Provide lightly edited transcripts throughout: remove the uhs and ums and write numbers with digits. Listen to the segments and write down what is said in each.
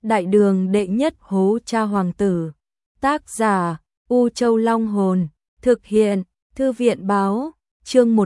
Đại đường đệ nhất hố cha hoàng tử. Tác giả U Châu Long Hồn. Thực hiện Thư viện Báo. Chương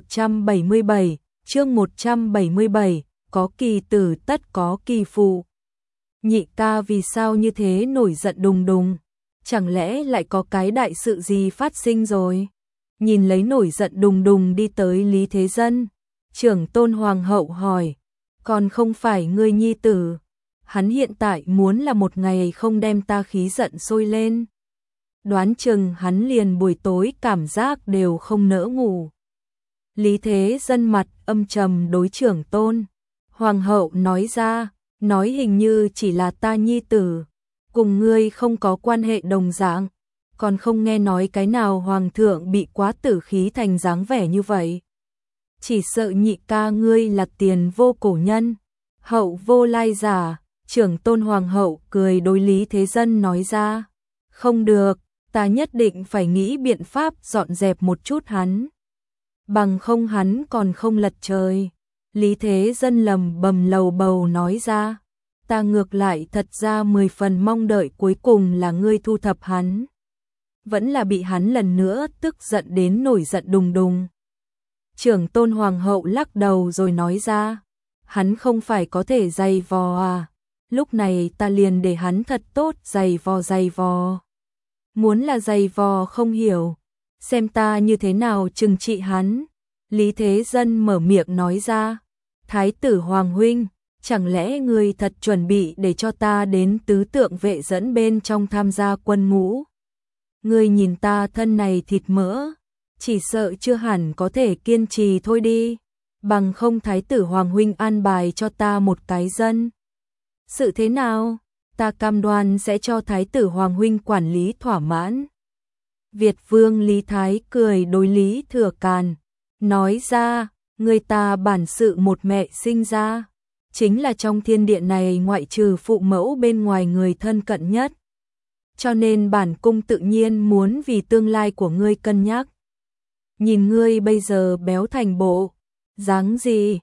177, có kỳ tử tất có kỳ phụ. Nhị ca vì sao như thế nổi giận đùng đùng? Chẳng lẽ lại có cái đại sự gì phát sinh rồi? Nhìn lấy nổi giận đùng đùng đi tới Lý Thế Dân, trưởng tôn hoàng hậu hỏi, còn không phải ngươi nhi tử? Hắn hiện tại muốn là một ngày không đem ta khí giận sôi lên. Đoán chừng hắn liền buổi tối cảm giác đều không nỡ ngủ. Lý Thế Dân mặt âm trầm đối trưởng tôn hoàng hậu nói ra, nói hình như chỉ là ta nhi tử, cùng ngươi không có quan hệ đồng dạng, còn không nghe nói cái nào hoàng thượng bị quá tử khí thành dáng vẻ như vậy. Chỉ sợ nhị ca ngươi là tiền vô cổ nhân, hậu vô lai giả. Trưởng tôn hoàng hậu cười đối Lý Thế Dân nói ra, không được, ta nhất định phải nghĩ biện pháp dọn dẹp một chút hắn. Bằng không hắn còn không lật trời. Lý Thế Dân lầm bầm lầu bầu nói ra, ta ngược lại thật ra 10 phần mong đợi cuối cùng là ngươi thu thập hắn. Vẫn là bị hắn lần nữa tức giận đến nổi giận đùng đùng. Trưởng tôn hoàng hậu lắc đầu rồi nói ra, hắn không phải có thể giày vò à, lúc này ta liền để hắn thật tốt giày vò. Muốn là giày vò không hiểu, xem ta như thế nào trừng trị hắn. Lý Thế Dân mở miệng nói ra, Thái tử Hoàng huynh, chẳng lẽ ngươi thật chuẩn bị để cho ta đến tứ tượng vệ dẫn bên trong tham gia quân ngũ? Ngươi nhìn ta thân này thịt mỡ, chỉ sợ chưa hẳn có thể kiên trì thôi đi, bằng không Thái tử Hoàng huynh an bài cho ta một cái dân. Sự thế nào? Ta cam đoan sẽ cho Thái tử Hoàng huynh quản lý thỏa mãn. Việt Vương Lý Thái cười đối Lý Thừa Càn, nói ra, người ta bản sự một mẹ sinh ra, chính là trong thiên địa này ngoại trừ phụ mẫu bên ngoài người thân cận nhất. Cho nên bản cung tự nhiên muốn vì tương lai của ngươi cân nhắc. Nhìn ngươi bây giờ béo thành bộ, dáng gì,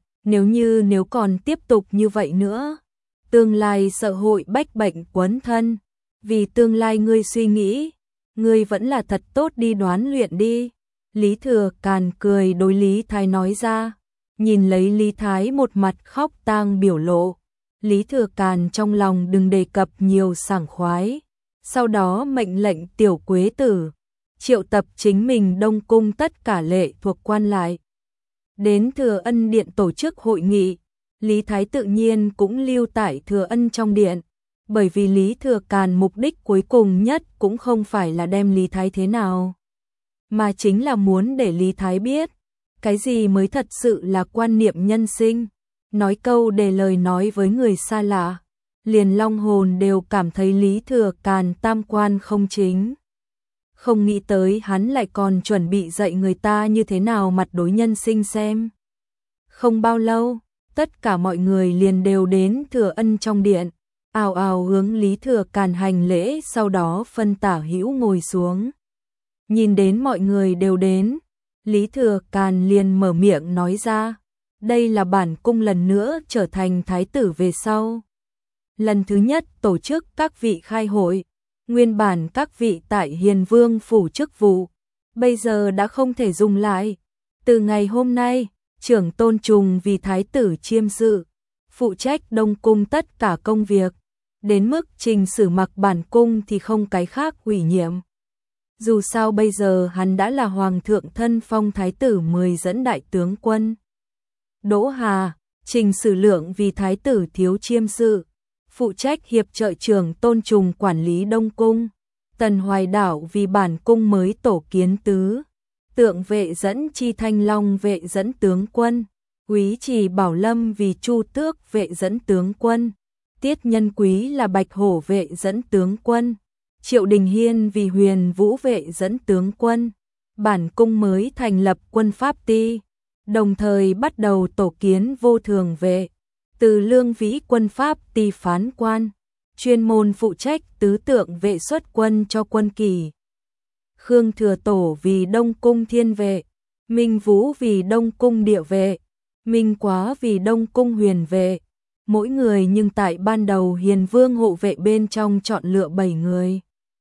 nếu còn tiếp tục như vậy nữa, tương lai sợ hội bách bệnh quấn thân. Vì tương lai ngươi suy nghĩ, ngươi vẫn là thật tốt đi đoán luyện đi. Lý Thừa Càn cười đối Lý Thái nói ra, nhìn lấy Lý Thái một mặt khóc tang biểu lộ. Lý Thừa Càn trong lòng đừng đề cập nhiều sảng khoái. Sau đó mệnh lệnh tiểu quế tử triệu tập chính mình Đông Cung tất cả lệ thuộc quan lại, đến Thừa Ân Điện tổ chức hội nghị. Lý Thái tự nhiên cũng lưu tại Thừa Ân trong điện, bởi vì Lý Thừa Càn mục đích cuối cùng nhất cũng không phải là đem Lý Thái thế nào, mà chính là muốn để Lý Thái biết cái gì mới thật sự là quan niệm nhân sinh. Nói câu để lời nói với người xa lạ, liền long hồn đều cảm thấy Lý Thừa Càn tam quan không chính. Không nghĩ tới hắn lại còn chuẩn bị dạy người ta như thế nào mặt đối nhân sinh xem. Không bao lâu, tất cả mọi người liền đều đến Thừa Ân trong điện, ào ào hướng Lý Thừa Càn hành lễ, sau đó phân tả hữu ngồi xuống. Nhìn đến mọi người đều đến, Lý Thừa Càn liền mở miệng nói ra, đây là bản cung lần nữa trở thành thái tử về sau. Lần thứ nhất tổ chức các vị khai hội, nguyên bản các vị tại Hiền Vương phủ chức vụ, bây giờ đã không thể dùng lại. Từ ngày hôm nay, trưởng tôn trùng vì thái tử chiêm sự, phụ trách Đông Cung tất cả công việc, đến mức trình sử mặc bản cung thì không cái khác ủy nhiệm. Dù sao bây giờ hắn đã là hoàng thượng thân phong thái tử 10 dẫn đại tướng quân. Đỗ Hà, Trình Sử Lượng vì thái tử thiếu chiêm sự, phụ trách hiệp trợ trưởng tôn trùng quản lý Đông Cung. Tần Hoài Đảo vì bản cung mới tổ kiến tứ tượng vệ dẫn chi thanh long vệ dẫn tướng quân. Quý Trì Bảo Lâm vì chu tước vệ dẫn tướng quân. Tiết Nhân Quý là bạch hổ vệ dẫn tướng quân. Triệu Đình Hiên vì huyền vũ vệ dẫn tướng quân. Bản cung mới thành lập quân pháp ti, đồng thời bắt đầu tổ kiến vô thường vệ. Từ Lương Vĩ quân pháp ti phán quan, chuyên môn phụ trách tứ tượng vệ xuất quân cho quân kỳ. Khương Thừa Tổ vì Đông Cung thiên vệ, Minh Vũ vì Đông Cung địa vệ, Minh Quá vì Đông Cung huyền vệ, mỗi người nhưng tại ban đầu Hiền Vương hộ vệ bên trong chọn lựa 7 người.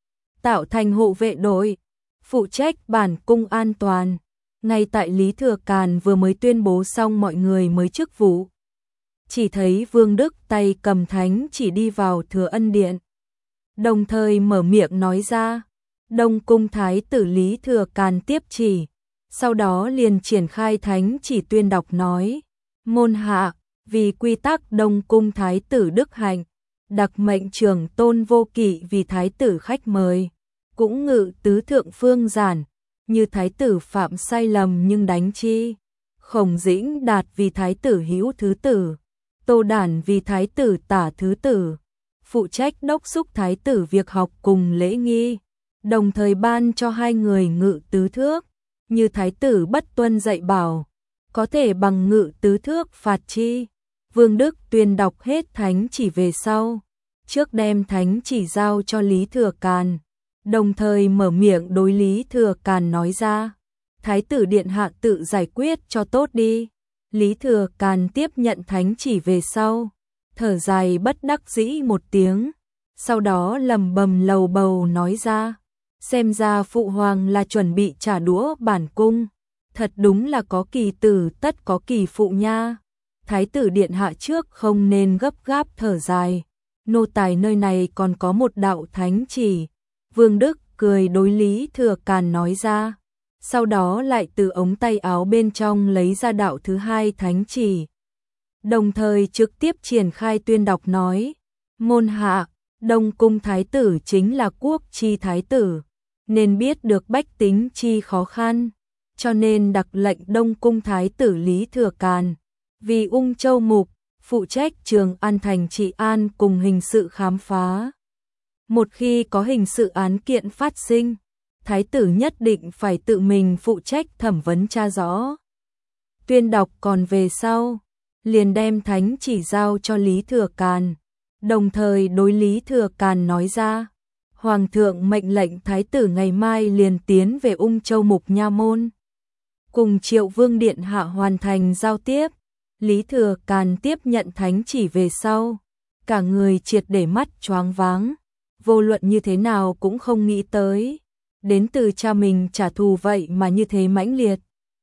Tạo thành hộ vệ đội, phụ trách bản cung an toàn. Ngay tại Lý Thừa Càn vừa mới tuyên bố xong mọi người mới chức vụ. Chỉ thấy Vương Đức tay cầm thánh chỉ đi vào Thừa Ân Điện. Đồng thời mở miệng nói ra, Đông Cung Thái tử Lý Thừa Càn tiếp chỉ. Sau đó liền triển khai thánh chỉ tuyên đọc nói, môn hạ, vì quy tắc Đông Cung Thái tử Đức Hạnh, đặc mệnh trưởng Tôn Vô Kỵ vì Thái tử khách mời, cũng ngự tứ thượng phương giản, như Thái tử phạm sai lầm nhưng đánh chi. Khổng Dĩnh Đạt vì Thái tử hữu thứ tử, Tô Đản vì Thái tử tả thứ tử, phụ trách đốc xúc Thái tử việc học cùng lễ nghi, đồng thời ban cho 2 người ngự tứ thước, như Thái tử bất tuân dạy bảo, có thể bằng ngự tứ thước phạt chi. Vương Đức tuyên đọc hết thánh chỉ về sau, trước đem thánh chỉ giao cho Lý Thừa Càn, đồng thời mở miệng đối Lý Thừa Càn nói ra, Thái tử điện hạ tự giải quyết cho tốt đi. Lý Thừa Càn tiếp nhận thánh chỉ về sau, thở dài bất đắc dĩ một tiếng, sau đó lầm bầm lầu bầu nói ra, xem ra phụ hoàng là chuẩn bị trả đũa bản cung, thật đúng là có kỳ tử tất có kỳ phụ nha. Thái tử điện hạ trước không nên gấp gáp thở dài, nô tài nơi này còn có một đạo thánh chỉ. Vương Đức cười đối Lý Thừa Càn nói ra, sau đó lại từ ống tay áo bên trong lấy ra đạo thứ 2 thánh chỉ. Đồng thời trực tiếp triển khai tuyên đọc nói, môn hạ, Đông Cung Thái tử chính là quốc chi thái tử, nên biết được bách tính chi khó khăn, cho nên đặc lệnh Đông Cung Thái tử Lý Thừa Càn vì Ung Châu Mục, phụ trách Trường An thành trị an cùng hình sự khám phá. Một khi có hình sự án kiện phát sinh, Thái tử nhất định phải tự mình phụ trách thẩm vấn tra rõ. Tuyên đọc còn về sau, liền đem thánh chỉ giao cho Lý Thừa Càn, đồng thời đối Lý Thừa Càn nói ra, Hoàng thượng mệnh lệnh Thái tử ngày mai liền tiến về Ung Châu Mục nha môn, cùng Triệu Vương điện hạ hoàn thành giao tiếp. Lý Thừa Càn tiếp nhận thánh chỉ về sau, cả người triệt để mắt choáng váng, vô luận như thế nào cũng không nghĩ tới, đến từ cha mình trả thù vậy mà như thế mãnh liệt.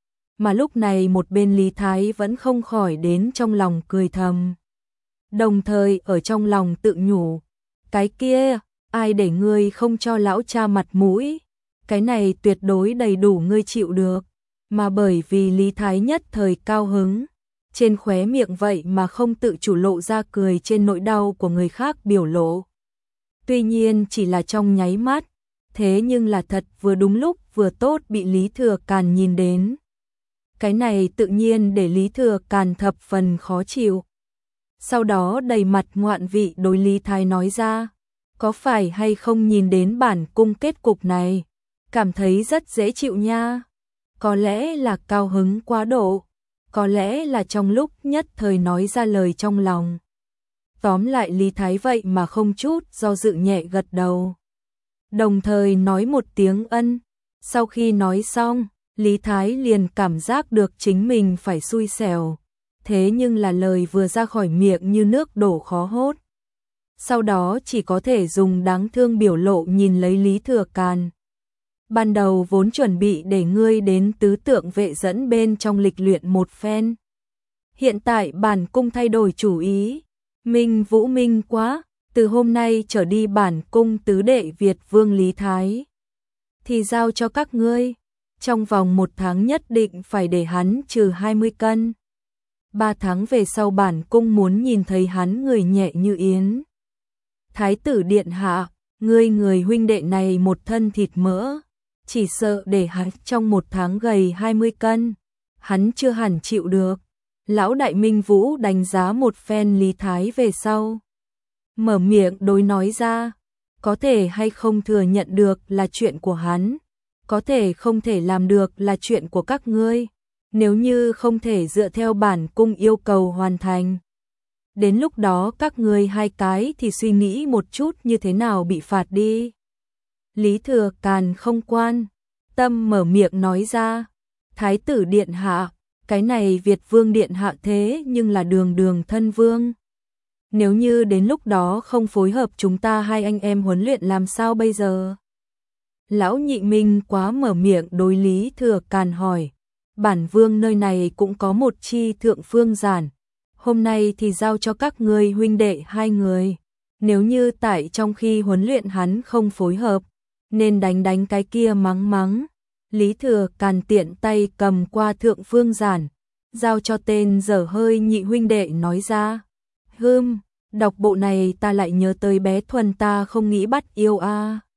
Mà lúc này một bên Lý Thái vẫn không khỏi đến trong lòng cười thầm, đồng thời ở trong lòng tự nhủ, cái kia, ai để ngươi không cho lão cha mặt mũi, cái này tuyệt đối đầy đủ ngươi chịu được. Mà bởi vì Lý Thái nhất thời cao hứng, trên khóe miệng vậy mà không tự chủ lộ ra cười trên nỗi đau của người khác biểu lộ. Tuy nhiên chỉ là trong nháy mắt, thế nhưng là thật vừa đúng lúc vừa tốt bị Lý Thừa Càn nhìn đến. Cái này tự nhiên để Lý Thừa Càn thập phần khó chịu. Sau đó đầy mặt ngoạn vị đối Lý Thái nói ra, có phải hay không nhìn đến bản cung kết cục này, cảm thấy rất dễ chịu nha. Có lẽ là cao hứng quá độ, có lẽ là trong lúc nhất thời nói ra lời trong lòng. Tóm lại Lý Thái vậy mà không chút do dự nhẹ gật đầu, đồng thời nói một tiếng ân. Sau khi nói xong, Lý Thái liền cảm giác được chính mình phải xui xẻo, thế nhưng là lời vừa ra khỏi miệng như nước đổ khó hốt. Sau đó chỉ có thể dùng đáng thương biểu lộ nhìn lấy Lý Thừa Càn. Ban đầu vốn chuẩn bị để ngươi đến tứ tượng vệ dẫn bên trong lịch luyện một phen. Hiện tại bản cung thay đổi chủ ý. Minh Vũ minh quá, từ hôm nay trở đi bản cung tứ đệ Việt Vương Lý Thái thì giao cho các ngươi. Trong vòng 1 tháng nhất định phải để hắn trừ 20 cân. 3 tháng về sau bản cung muốn nhìn thấy hắn người nhẹ như yến. Thái tử điện hạ, ngươi người huynh đệ này một thân thịt mỡ, chỉ sợ để hắn trong 1 tháng gầy 20 cân, hắn chưa hẳn chịu được. Lão đại Minh Vũ đánh giá một phen Lý Thái về sau, mở miệng đối nói ra, có thể hay không thừa nhận được là chuyện của hắn, có thể không thể làm được là chuyện của các ngươi, nếu như không thể dựa theo bản cung yêu cầu hoàn thành. Đến lúc đó các ngươi 2 cái thì suy nghĩ một chút như thế nào bị phạt đi. Lý Thừa Càn không quan tâm mở miệng nói ra, Thái tử điện hạ, cái này Việt Vương điện hạ thế nhưng là đường đường thân vương, Nếu như đến lúc đó không phối hợp chúng ta hai anh em huấn luyện làm sao bây giờ? Lão Nhị Minh quá mở miệng đối Lý Thừa Càn hỏi. Bản vương nơi này cũng có một chi thượng phương giản. Hôm nay thì giao cho các ngươi huynh đệ hai người. Nếu như tại trong khi huấn luyện hắn không phối hợp, nên đánh cái kia mắng. Lý Thừa Càn tiện tay cầm qua thượng phương giản, giao cho tên dở hơi Nhị huynh đệ nói ra. Đọc bộ này ta lại nhớ tới bé Thuần ta không nghĩ bắt yêu a.